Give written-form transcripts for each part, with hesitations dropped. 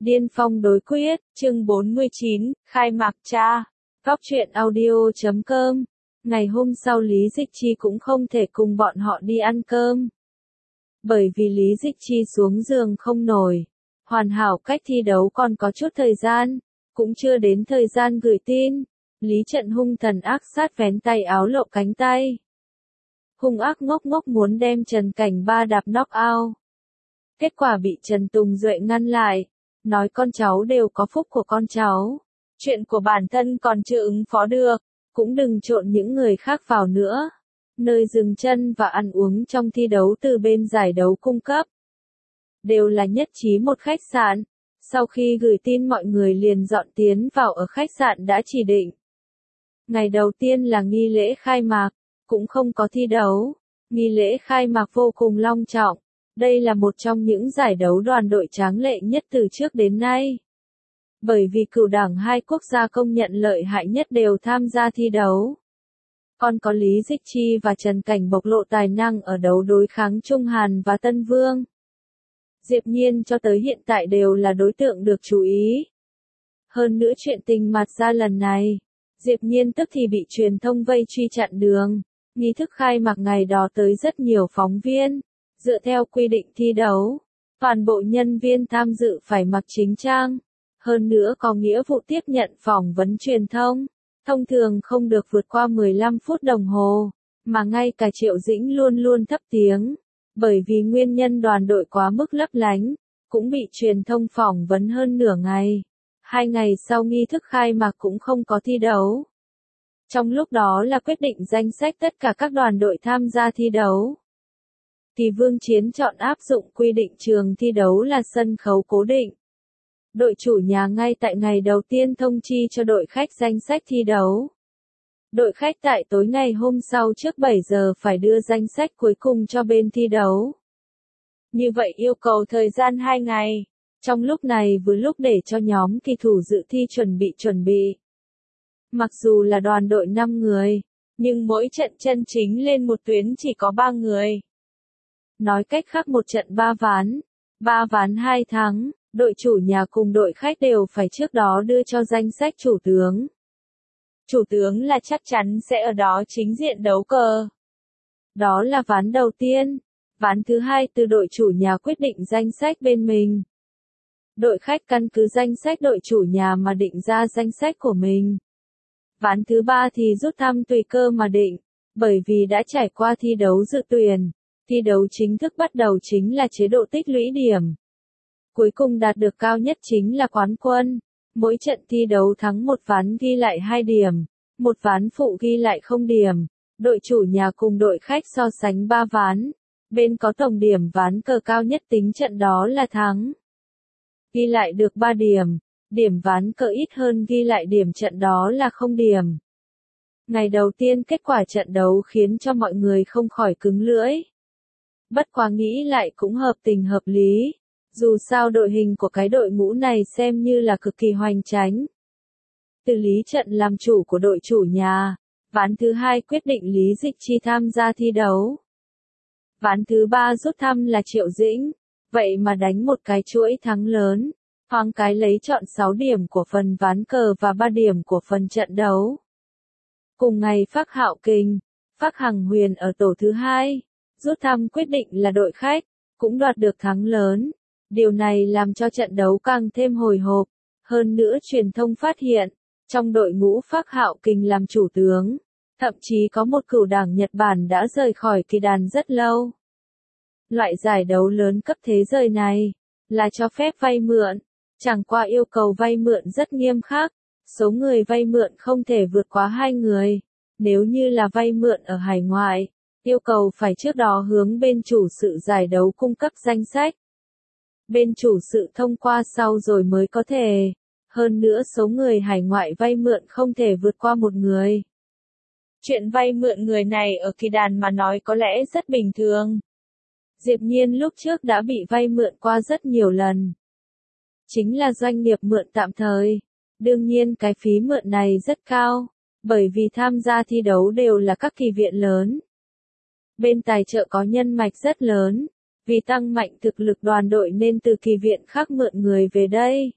Điên phong đối quyết, chương 49, khai mạc cha. Góc truyện audio.com. Ngày hôm sau Lý Dịch Chi cũng không thể cùng bọn họ đi ăn cơm. Bởi vì Lý Dịch Chi xuống giường không nổi. Hoàn hảo cách thi đấu còn có chút thời gian. Cũng chưa đến thời gian gửi tin. Lý Trận hung thần ác sát vén tay áo lộ cánh tay. Hung ác ngốc ngốc muốn đem Trần Cảnh Ba đạp knock out. Kết quả bị Trần Tùng Duệ ngăn lại. Nói con cháu đều có phúc của con cháu. Chuyện của bản thân còn chưa ứng phó được. Cũng đừng trộn những người khác vào nữa. Nơi dừng chân và ăn uống trong thi đấu từ bên giải đấu cung cấp. Đều là nhất trí một khách sạn. Sau khi gửi tin mọi người liền dọn tiến vào ở khách sạn đã chỉ định. Ngày đầu tiên là nghi lễ khai mạc. Cũng không có thi đấu. Nghi lễ khai mạc vô cùng long trọng. Đây là một trong những giải đấu đoàn đội tráng lệ nhất từ trước đến nay. Bởi vì cửu đảng hai quốc gia công nhận lợi hại nhất đều tham gia thi đấu. Còn có Lý Dịch Chi và Trần Cảnh bộc lộ tài năng ở đấu đối kháng Trung Hàn và Tân Vương. Diệp Nhiên cho tới hiện tại đều là đối tượng được chú ý. Hơn nữa chuyện tình mặt ra lần này, Diệp Nhiên tức thì bị truyền thông vây truy chặn đường. Nghi thức khai mạc ngày đó tới rất nhiều phóng viên. Dựa theo quy định thi đấu, toàn bộ nhân viên tham dự phải mặc chính trang. Hơn nữa có nghĩa vụ tiếp nhận phỏng vấn truyền thông. Thông thường không được vượt qua 15 phút đồng hồ. Mà ngay cả Triệu Dĩnh luôn luôn thấp tiếng. Bởi vì nguyên nhân đoàn đội quá mức lấp lánh. Cũng bị truyền thông phỏng vấn hơn nửa ngày. 2 ngày sau nghi thức khai mạc cũng không có thi đấu. Trong lúc đó là quyết định danh sách tất cả các đoàn đội tham gia thi đấu. Thì Vương Chiến chọn áp dụng quy định trường thi đấu là sân khấu cố định. Đội chủ nhà ngay tại ngày đầu tiên thông chi cho đội khách danh sách thi đấu. Đội khách tại tối ngày hôm sau trước 7 giờ phải đưa danh sách cuối cùng cho bên thi đấu. Như vậy yêu cầu thời gian 2 ngày. Trong lúc này vừa lúc để cho nhóm kỳ thủ dự thi chuẩn bị. Mặc dù là đoàn đội 5 người, nhưng mỗi trận chân chính lên một tuyến chỉ có 3 người. Nói cách khác một trận 3 ván. 3 ván 2 thắng, đội chủ nhà cùng đội khách đều phải trước đó đưa cho danh sách chủ tướng. Chủ tướng là chắc chắn sẽ ở đó chính diện đấu cờ. Đó là ván đầu tiên. Ván thứ hai từ đội chủ nhà quyết định danh sách bên mình. Đội khách căn cứ danh sách đội chủ nhà mà định ra danh sách của mình. Ván thứ ba thì rút thăm tùy cơ mà định. Bởi vì đã trải qua thi đấu dự tuyển. Thi đấu chính thức bắt đầu chính là chế độ tích lũy điểm. Cuối cùng đạt được cao nhất chính là quán quân. Mỗi trận thi đấu thắng một ván ghi lại 2 điểm. Một ván phụ ghi lại 0 điểm. Đội chủ nhà cùng đội khách so sánh 3 ván. Bên có tổng điểm ván cờ cao nhất tính trận đó là thắng. Ghi lại được 3 điểm. Điểm ván cờ ít hơn ghi lại điểm trận đó là 0 điểm. Ngày đầu tiên kết quả trận đấu khiến cho mọi người không khỏi cứng lưỡi. Bất quá nghĩ lại cũng hợp tình hợp lý. Dù sao đội hình của cái đội ngũ này xem như là cực kỳ hoành tráng. Từ Lý Trận làm chủ của đội chủ nhà. Ván thứ 2 quyết định Lý Dịch Chi tham gia thi đấu. Ván thứ 3 rút thăm là Triệu Dĩnh. Vậy mà đánh một cái chuỗi thắng lớn. Thoáng cái lấy trọn 6 điểm của phần ván cờ và 3 điểm của phần trận đấu. Cùng ngày Phác Hạo Kình, Phác Hằng Huyền ở tổ thứ 2. Rút thăm quyết định là đội khách, cũng đoạt được thắng lớn. Điều này làm cho trận đấu càng thêm hồi hộp. Hơn nữa truyền thông phát hiện, trong đội ngũ Phác Hạo Kình làm chủ tướng, thậm chí có một cửu đảng Nhật Bản đã rời khỏi kỳ đàn rất lâu. Loại giải đấu lớn cấp thế giới này, là cho phép vay mượn, chẳng qua yêu cầu vay mượn rất nghiêm khắc. Số người vay mượn không thể vượt quá 2 người. Nếu như là vay mượn ở hải ngoại, yêu cầu phải trước đó hướng bên chủ sự giải đấu cung cấp danh sách. Bên chủ sự thông qua sau rồi mới có thể. Hơn nữa số người hải ngoại vay mượn không thể vượt qua 1 người. Chuyện vay mượn người này ở kỳ đàn mà nói có lẽ rất bình thường. Diệp Nhiên lúc trước đã bị vay mượn qua rất nhiều lần. Chính là doanh nghiệp mượn tạm thời. Đương nhiên cái phí mượn này rất cao. Bởi vì tham gia thi đấu đều là các kỳ viện lớn. Bên tài trợ có nhân mạch rất lớn. Vì tăng mạnh thực lực đoàn đội nên từ kỳ viện khác mượn người về đây.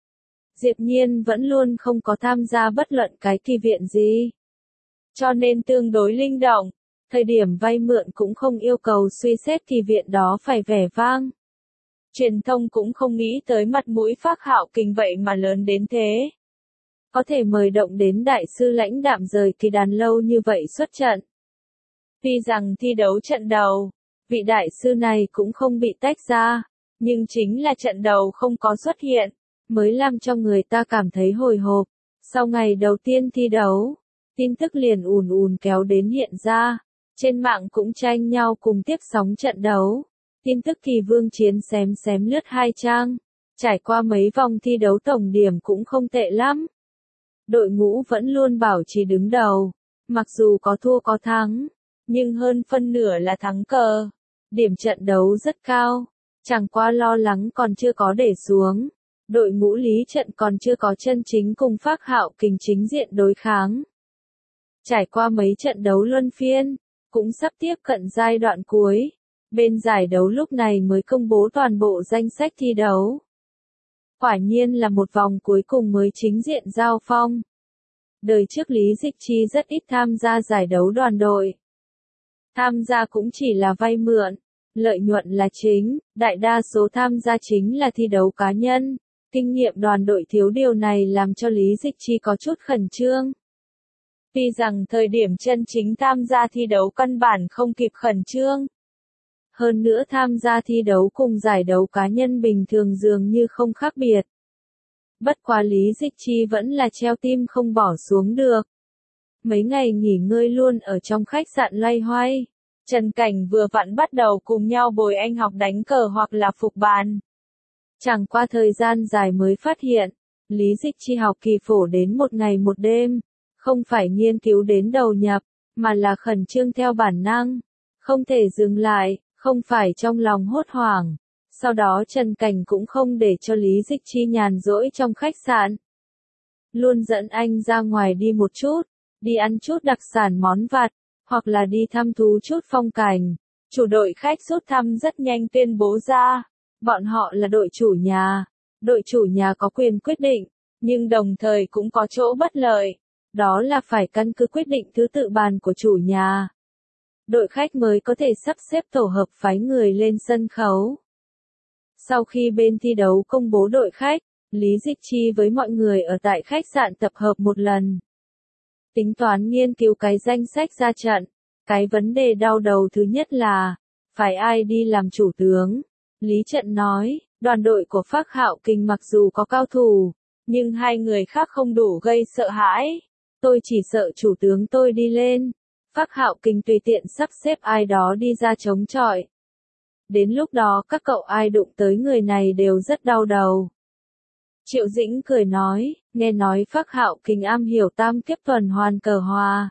Diệp Nhiên vẫn luôn không có tham gia bất luận cái kỳ viện gì. Cho nên tương đối linh động, thời điểm vay mượn cũng không yêu cầu suy xét kỳ viện đó phải vẻ vang. Truyền thông cũng không nghĩ tới mặt mũi Phác Hạo Kình vậy mà lớn đến thế. Có thể mời động đến đại sư lãnh đạm rời kỳ đàn lâu như vậy xuất trận. Tuy rằng thi đấu trận đầu, vị đại sư này cũng không bị tách ra, nhưng chính là trận đầu không có xuất hiện, mới làm cho người ta cảm thấy hồi hộp. Sau ngày đầu tiên thi đấu, tin tức liền ùn ùn kéo đến hiện ra, trên mạng cũng tranh nhau cùng tiếp sóng trận đấu. Tin tức kỳ vương chiến xém lướt 2 trang, trải qua mấy vòng thi đấu tổng điểm cũng không tệ lắm. Đội ngũ vẫn luôn bảo trì đứng đầu, mặc dù có thua có thắng, nhưng hơn phân nửa là thắng cờ. Điểm trận đấu rất cao, chẳng qua lo lắng còn chưa có để xuống. Đội ngũ Lý Trận còn chưa có chân chính cùng Phác Hạo Kình chính diện đối kháng. Trải qua mấy trận đấu luân phiên, cũng sắp tiếp cận giai đoạn cuối. Bên giải đấu lúc này mới công bố toàn bộ danh sách thi đấu. Quả nhiên là một vòng cuối cùng mới chính diện giao phong. Đời trước Lý Dịch Chi rất ít tham gia giải đấu đoàn đội. Tham gia cũng chỉ là vay mượn, lợi nhuận là chính, đại đa số tham gia chính là thi đấu cá nhân. Kinh nghiệm đoàn đội thiếu điều này làm cho Lý Dịch Chi có chút khẩn trương. Tuy rằng thời điểm chân chính tham gia thi đấu căn bản không kịp khẩn trương. Hơn nữa tham gia thi đấu cùng giải đấu cá nhân bình thường dường như không khác biệt. Bất quá Lý Dịch Chi vẫn là treo tim không bỏ xuống được. Mấy ngày nghỉ ngơi luôn ở trong khách sạn loay hoay. Trần Cảnh vừa vặn bắt đầu cùng nhau bồi anh học đánh cờ hoặc là phục bàn. Chẳng qua thời gian dài mới phát hiện, Lý Dịch Chi học kỳ phổ đến một ngày một đêm, không phải nghiên cứu đến đầu nhập, mà là khẩn trương theo bản năng, không thể dừng lại, không phải trong lòng hốt hoảng. Sau đó Trần Cảnh cũng không để cho Lý Dịch Chi nhàn rỗi trong khách sạn. Luôn dẫn anh ra ngoài đi một chút, đi ăn chút đặc sản món vặt, hoặc là đi thăm thú chút phong cảnh. Chủ đội khách rút thăm rất nhanh tuyên bố ra, bọn họ là đội chủ nhà. Đội chủ nhà có quyền quyết định, nhưng đồng thời cũng có chỗ bất lợi. Đó là phải căn cứ quyết định thứ tự bàn của chủ nhà. Đội khách mới có thể sắp xếp tổ hợp phái người lên sân khấu. Sau khi bên thi đấu công bố đội khách, Lý Dịch Chi với mọi người ở tại khách sạn tập hợp một lần. Tính toán nghiên cứu cái danh sách ra trận. Cái vấn đề đau đầu thứ nhất là, phải ai đi làm chủ tướng? Lý Trận nói, đoàn đội của Phác Hạo Kình mặc dù có cao thủ, nhưng hai người khác không đủ gây sợ hãi. Tôi chỉ sợ chủ tướng tôi đi lên. Phác Hạo Kình tùy tiện sắp xếp ai đó đi ra chống chọi. Đến lúc đó các cậu ai đụng tới người này đều rất đau đầu. Triệu Dĩnh cười nói, nghe nói Phác Hạo Kình am hiểu tam kiếp tuần hoàn cờ hòa.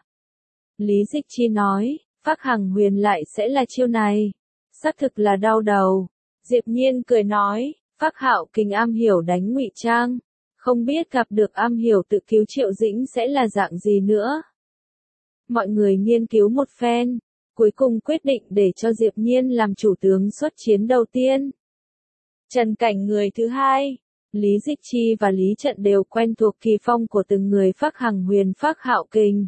Lý Dịch Chi nói, Phác Hằng Huyền lại sẽ là chiêu này. Xác thực là đau đầu. Diệp Nhiên cười nói, Phác Hạo Kình am hiểu đánh ngụy trang. Không biết gặp được am hiểu tự cứu Triệu Dĩnh sẽ là dạng gì nữa. Mọi người nghiên cứu một phen, cuối cùng quyết định để cho Diệp Nhiên làm chủ tướng xuất chiến đầu tiên. Trần Cảnh người thứ hai, Lý Dịch Chi và Lý Trận đều quen thuộc kỳ phong của từng người Phác Hằng Huyền Phác Hạo Kình.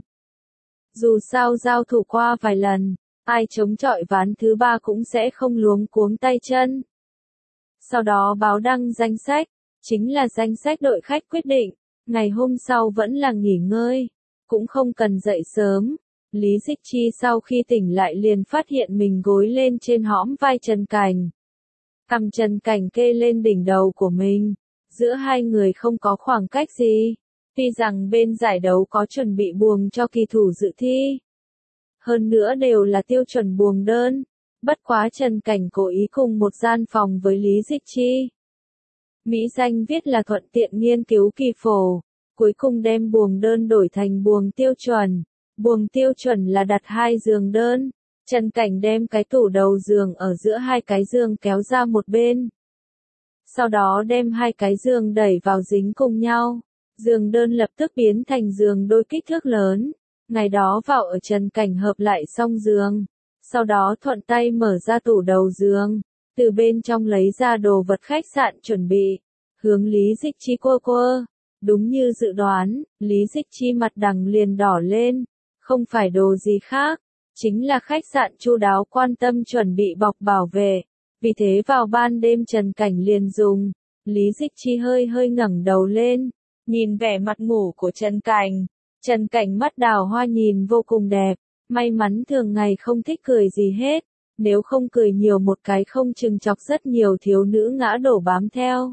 Dù sao giao thủ qua vài lần, ai chống chọi ván thứ ba cũng sẽ không luống cuống tay chân. Sau đó báo đăng danh sách, chính là danh sách đội khách quyết định, ngày hôm sau vẫn là nghỉ ngơi, cũng không cần dậy sớm. Lý Dịch Chi sau khi tỉnh lại liền phát hiện mình gối lên trên hõm vai Trần Cảnh. Cầm Trần Cảnh kê lên đỉnh đầu của mình, giữa hai người không có khoảng cách gì. Tuy rằng bên giải đấu có chuẩn bị buồng cho kỳ thủ dự thi. Hơn nữa đều là tiêu chuẩn buồng đơn. Bất quá Trần Cảnh cố ý cùng một gian phòng với Lý Dịch Chi. Mỹ danh viết là thuận tiện nghiên cứu kỳ phổ. Cuối cùng đem buồng đơn đổi thành buồng tiêu chuẩn. Buồng tiêu chuẩn là đặt 2 giường đơn. Trần Cảnh đem cái tủ đầu giường ở giữa 2 cái giường kéo ra một bên. Sau đó đem 2 cái giường đẩy vào dính cùng nhau. Giường đơn lập tức biến thành giường đôi kích thước lớn. Ngày đó vào ở Trần Cảnh hợp lại xong giường. Sau đó thuận tay mở ra tủ đầu giường. từ bên trong lấy ra đồ vật khách sạn chuẩn bị, hướng Lý Dịch Chi quơ quơ. Đúng như dự đoán, Lý Dịch Chi mặt đằng liền đỏ lên, không phải đồ gì khác, chính là khách sạn chu đáo quan tâm chuẩn bị bọc bảo vệ. Vì thế vào ban đêm Trần Cảnh liền dùng. Lý Dịch Chi hơi hơi ngẩng đầu lên, nhìn vẻ mặt ngủ của Trần Cảnh. Trần Cảnh mắt đào hoa nhìn vô cùng đẹp, may mắn thường ngày không thích cười gì hết, nếu không cười nhiều một cái không chừng chọc rất nhiều thiếu nữ ngã đổ bám theo.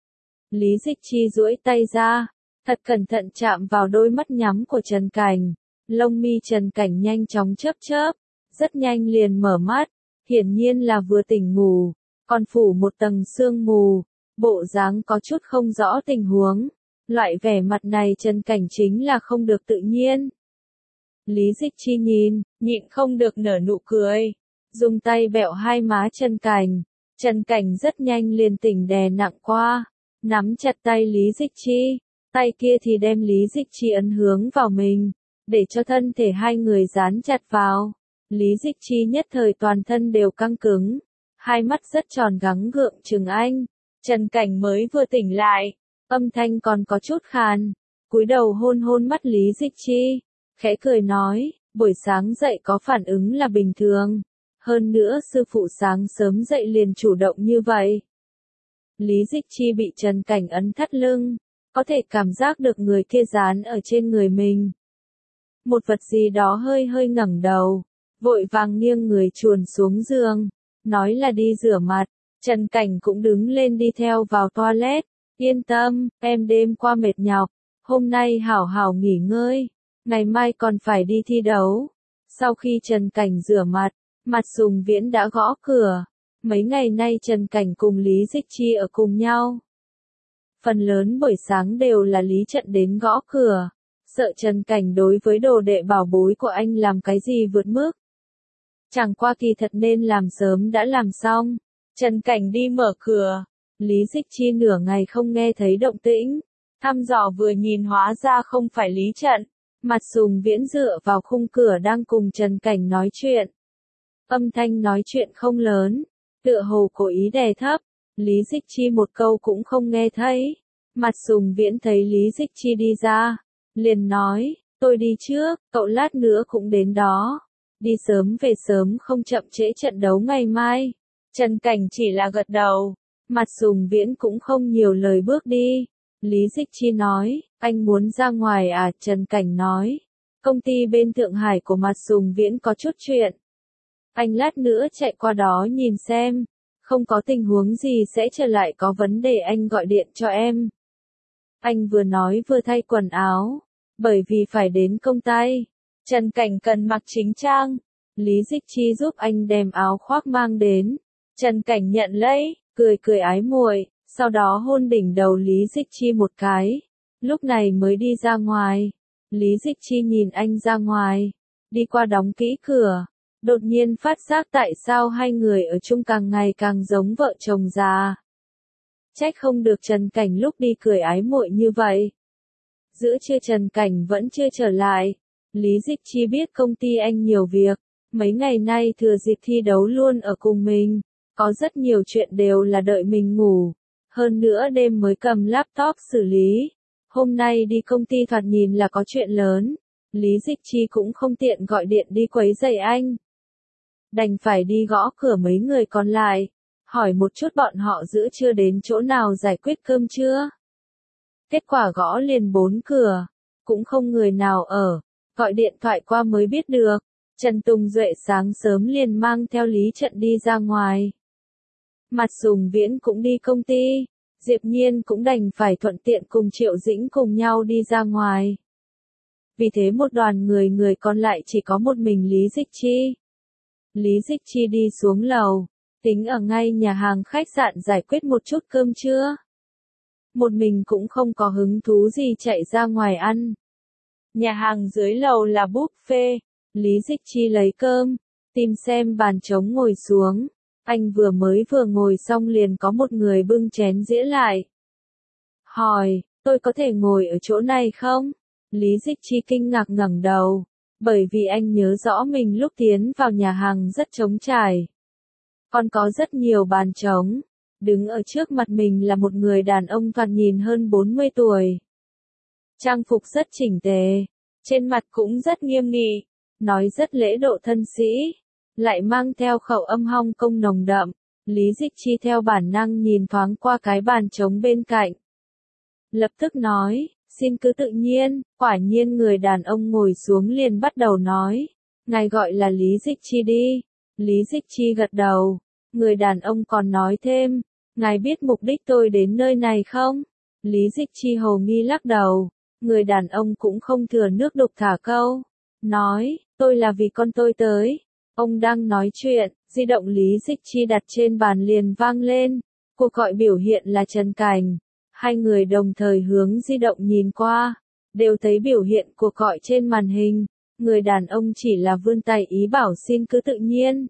Lý Dịch Chi duỗi tay ra, thật cẩn thận chạm vào đôi mắt nhắm của Trần Cảnh. Lông mi Trần Cảnh nhanh chóng chớp chớp, rất nhanh liền mở mắt, hiển nhiên là vừa tỉnh ngủ, còn phủ một tầng sương mù, bộ dáng có chút không rõ tình huống. Loại vẻ mặt này Trần Cảnh chính là không được tự nhiên. Lý Dịch Chi nhịn không được nở nụ cười, dùng tay bẹo hai má Trần Cảnh. Trần Cảnh rất nhanh liền tỉnh đè nặng qua, nắm chặt tay Lý Dịch Chi, tay kia thì đem Lý Dịch Chi ấn hướng vào mình, để cho thân thể hai người dán chặt vào. Lý Dịch Chi nhất thời toàn thân đều căng cứng, hai mắt rất tròn gắng gượng chừng anh. Trần Cảnh mới vừa tỉnh lại, âm thanh còn có chút khàn, cúi đầu hôn hôn mắt Lý Dịch Chi, khẽ cười nói, buổi sáng dậy có phản ứng là bình thường, hơn nữa sư phụ sáng sớm dậy liền chủ động như vậy. Lý Dịch Chi bị Trần Cảnh ấn thắt lưng, có thể cảm giác được người kia dán ở trên người mình. Một vật gì đó hơi hơi ngẩng đầu, vội vàng nghiêng người chuồn xuống giường, nói là đi rửa mặt. Trần Cảnh cũng đứng lên đi theo vào toilet. Yên tâm, em đêm qua mệt nhọc, hôm nay hảo hảo nghỉ ngơi, ngày mai còn phải đi thi đấu. Sau khi Trần Cảnh rửa mặt, Mạt Sùng Viễn đã gõ cửa. Mấy ngày nay Trần Cảnh cùng Lý Dịch Chi ở cùng nhau. Phần lớn buổi sáng đều là Lý Trận đến gõ cửa, sợ Trần Cảnh đối với đồ đệ bảo bối của anh làm cái gì vượt mức. Chẳng qua kỳ thật nên làm sớm đã làm xong. Trần Cảnh đi mở cửa, Lý Dịch Chi nửa ngày không nghe thấy động tĩnh, thăm dò vừa nhìn hóa ra không phải Lý Trận. Mạt Sùng Viễn dựa vào khung cửa đang cùng Trần Cảnh nói chuyện. Âm thanh nói chuyện không lớn, tựa hồ cố ý đè thấp, Lý Dịch Chi một câu cũng không nghe thấy. Mạt Sùng Viễn thấy Lý Dịch Chi đi ra, liền nói, tôi đi trước, cậu lát nữa cũng đến đó. Đi sớm về sớm không chậm trễ trận đấu ngày mai. Trần Cảnh chỉ là gật đầu, Mạt Sùng Viễn cũng không nhiều lời bước đi. Lý Dịch Chi nói, anh muốn ra ngoài à? Trần Cảnh nói, công ty bên Thượng Hải của Mạt Sùng Viễn có chút chuyện. Anh lát nữa chạy qua đó nhìn xem, không có tình huống gì sẽ trở lại có vấn đề anh gọi điện cho em. Anh vừa nói vừa thay quần áo, bởi vì phải đến công ty. Trần Cảnh cần mặc chính trang, Lý Dịch Chi giúp anh đem áo khoác mang đến. Trần Cảnh nhận lấy, cười cười ái muội, sau đó hôn đỉnh đầu Lý Dịch Chi một cái. Lúc này mới đi ra ngoài. Lý Dịch Chi nhìn anh ra ngoài, đi qua đóng kỹ cửa, đột nhiên phát giác tại sao hai người ở chung càng ngày càng giống vợ chồng già. Trách không được Trần Cảnh lúc đi cười ái muội như vậy. Giữa trưa Trần Cảnh vẫn chưa trở lại. Lý Dịch Chi biết công ty anh nhiều việc, mấy ngày nay thừa dịp thi đấu luôn ở cùng mình, có rất nhiều chuyện đều là đợi mình ngủ, hơn nữa đêm mới cầm laptop xử lý. Hôm nay đi công ty thoạt nhìn là có chuyện lớn, Lý Dịch Chi cũng không tiện gọi điện đi quấy rầy anh. Đành phải đi gõ cửa mấy người còn lại, hỏi một chút bọn họ giữa trưa đến chỗ nào giải quyết cơm trưa. Kết quả gõ liền 4 cửa, cũng không người nào ở. Gọi điện thoại qua mới biết được, Trần Tùng Duệ sáng sớm liền mang theo Lý Trận đi ra ngoài. Mạt Sùng Viễn cũng đi công ty, Diệp Nhiên cũng đành phải thuận tiện cùng Triệu Dĩnh cùng nhau đi ra ngoài. Vì thế một đoàn người còn lại chỉ có một mình Lý Dịch Chi. Lý Dịch Chi đi xuống lầu, tính ở ngay nhà hàng khách sạn giải quyết một chút cơm trưa. Một mình cũng không có hứng thú gì chạy ra ngoài ăn. Nhà hàng dưới lầu là buffet, Lý Dịch Chi lấy cơm, tìm xem bàn trống ngồi xuống. Anh vừa ngồi xong liền có một người bưng chén dĩa lại. Hỏi, tôi có thể ngồi ở chỗ này không? Lý Dịch Chi kinh ngạc ngẩng đầu, bởi vì anh nhớ rõ mình lúc tiến vào nhà hàng rất trống trải. Còn có rất nhiều bàn trống. Đứng ở trước mặt mình là một người đàn ông thoạt nhìn hơn 40 tuổi. Trang phục rất chỉnh tề, trên mặt cũng rất nghiêm nghị, nói rất lễ độ thân sĩ, lại mang theo khẩu âm Hong Kong nồng đậm. Lý Dịch Chi theo bản năng nhìn thoáng qua cái bàn trống bên cạnh. Lập tức nói, xin cứ tự nhiên, quả nhiên người đàn ông ngồi xuống liền bắt đầu nói, ngài gọi là Lý Dịch Chi đi. Lý Dịch Chi gật đầu, người đàn ông còn nói thêm, ngài biết mục đích tôi đến nơi này không? Lý Dịch Chi hồ nghi lắc đầu, người đàn ông cũng không thừa nước đục thả câu, nói, tôi là vì con tôi tới. Ông đang nói chuyện, di động Lý Dịch Chi đặt trên bàn liền vang lên, cuộc gọi biểu hiện là Trần Cảnh. Hai người đồng thời hướng di động nhìn qua, đều thấy biểu hiện cuộc gọi trên màn hình, người đàn ông chỉ là vươn tay ý bảo xin cứ tự nhiên.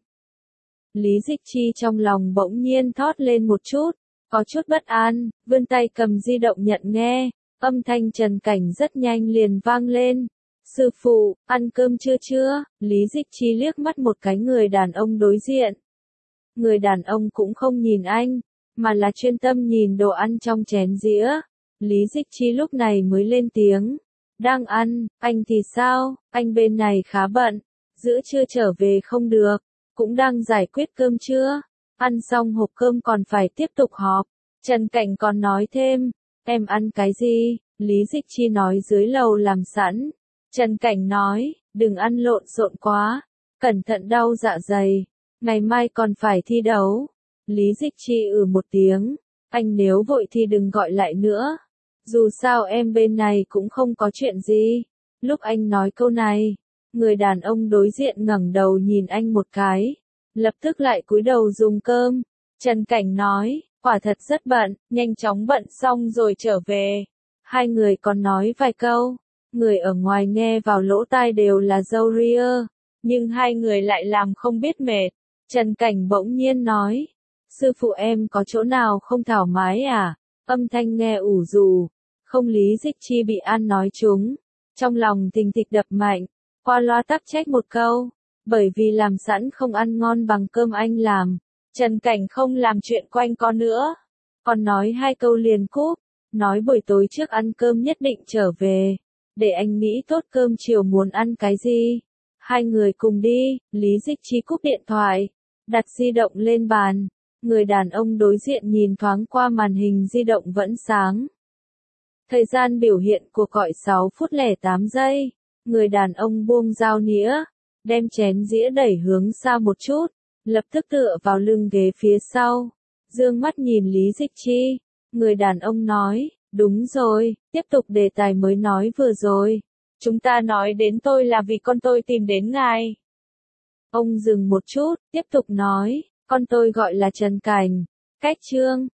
Lý Dịch Chi trong lòng bỗng nhiên thót lên một chút, có chút bất an, vươn tay cầm di động nhận nghe, âm thanh Trần Cảnh rất nhanh liền vang lên. Sư phụ, ăn cơm chưa? Lý Dịch Chi liếc mắt một cái người đàn ông đối diện. Người đàn ông cũng không nhìn anh, mà là chuyên tâm nhìn đồ ăn trong chén dĩa. Lý Dịch Chi lúc này mới lên tiếng. Đang ăn, anh thì sao, anh bên này khá bận, giữa trưa trở về không được, cũng đang giải quyết cơm trưa. Ăn xong hộp cơm còn phải tiếp tục họp. Trần Cảnh còn nói thêm, em ăn cái gì? Lý Dịch Chi nói dưới lầu làm sẵn. Trần Cảnh nói, đừng ăn lộn xộn quá, cẩn thận đau dạ dày, ngày mai còn phải thi đấu. Lý Dịch Chi một tiếng, anh nếu vội thì đừng gọi lại nữa. Dù sao em bên này cũng không có chuyện gì. Lúc anh nói câu này, người đàn ông đối diện ngẩng đầu nhìn anh một cái, lập tức lại cúi đầu dùng cơm. Trần Cảnh nói, quả thật rất bận, nhanh chóng bận xong rồi trở về. Hai người còn nói vài câu, người ở ngoài nghe vào lỗ tai đều là râu ria, nhưng hai người lại làm không biết mệt. Trần Cảnh bỗng nhiên nói, sư phụ em có chỗ nào không thoải mái à? Âm thanh nghe ủ rũ, không. Lý Dịch Chi bị An nói trúng, trong lòng thình thịch đập mạnh, qua loa tắc trách một câu, bởi vì làm sẵn không ăn ngon bằng cơm anh làm. Trần Cảnh không làm chuyện quanh co nữa, còn nói hai câu liền cúp, nói buổi tối trước ăn cơm nhất định trở về, để anh nghĩ tốt cơm chiều muốn ăn cái gì. Hai người cùng đi. Lý Dịch Chi cúp điện thoại, đặt di động lên bàn. Người đàn ông đối diện nhìn thoáng qua màn hình di động vẫn sáng. Thời gian biểu hiện cuộc gọi 6 phút 08 giây. Người đàn ông buông dao nĩa, đem chén dĩa đẩy hướng xa một chút, lập tức tựa vào lưng ghế phía sau, dương mắt nhìn Lý Dịch Chi. Người đàn ông nói, đúng rồi, tiếp tục đề tài mới nói vừa rồi. Chúng ta nói đến tôi là vì con tôi tìm đến ngài. Ông dừng một chút, tiếp tục nói, con tôi gọi là Trần Cảnh, cách Trương,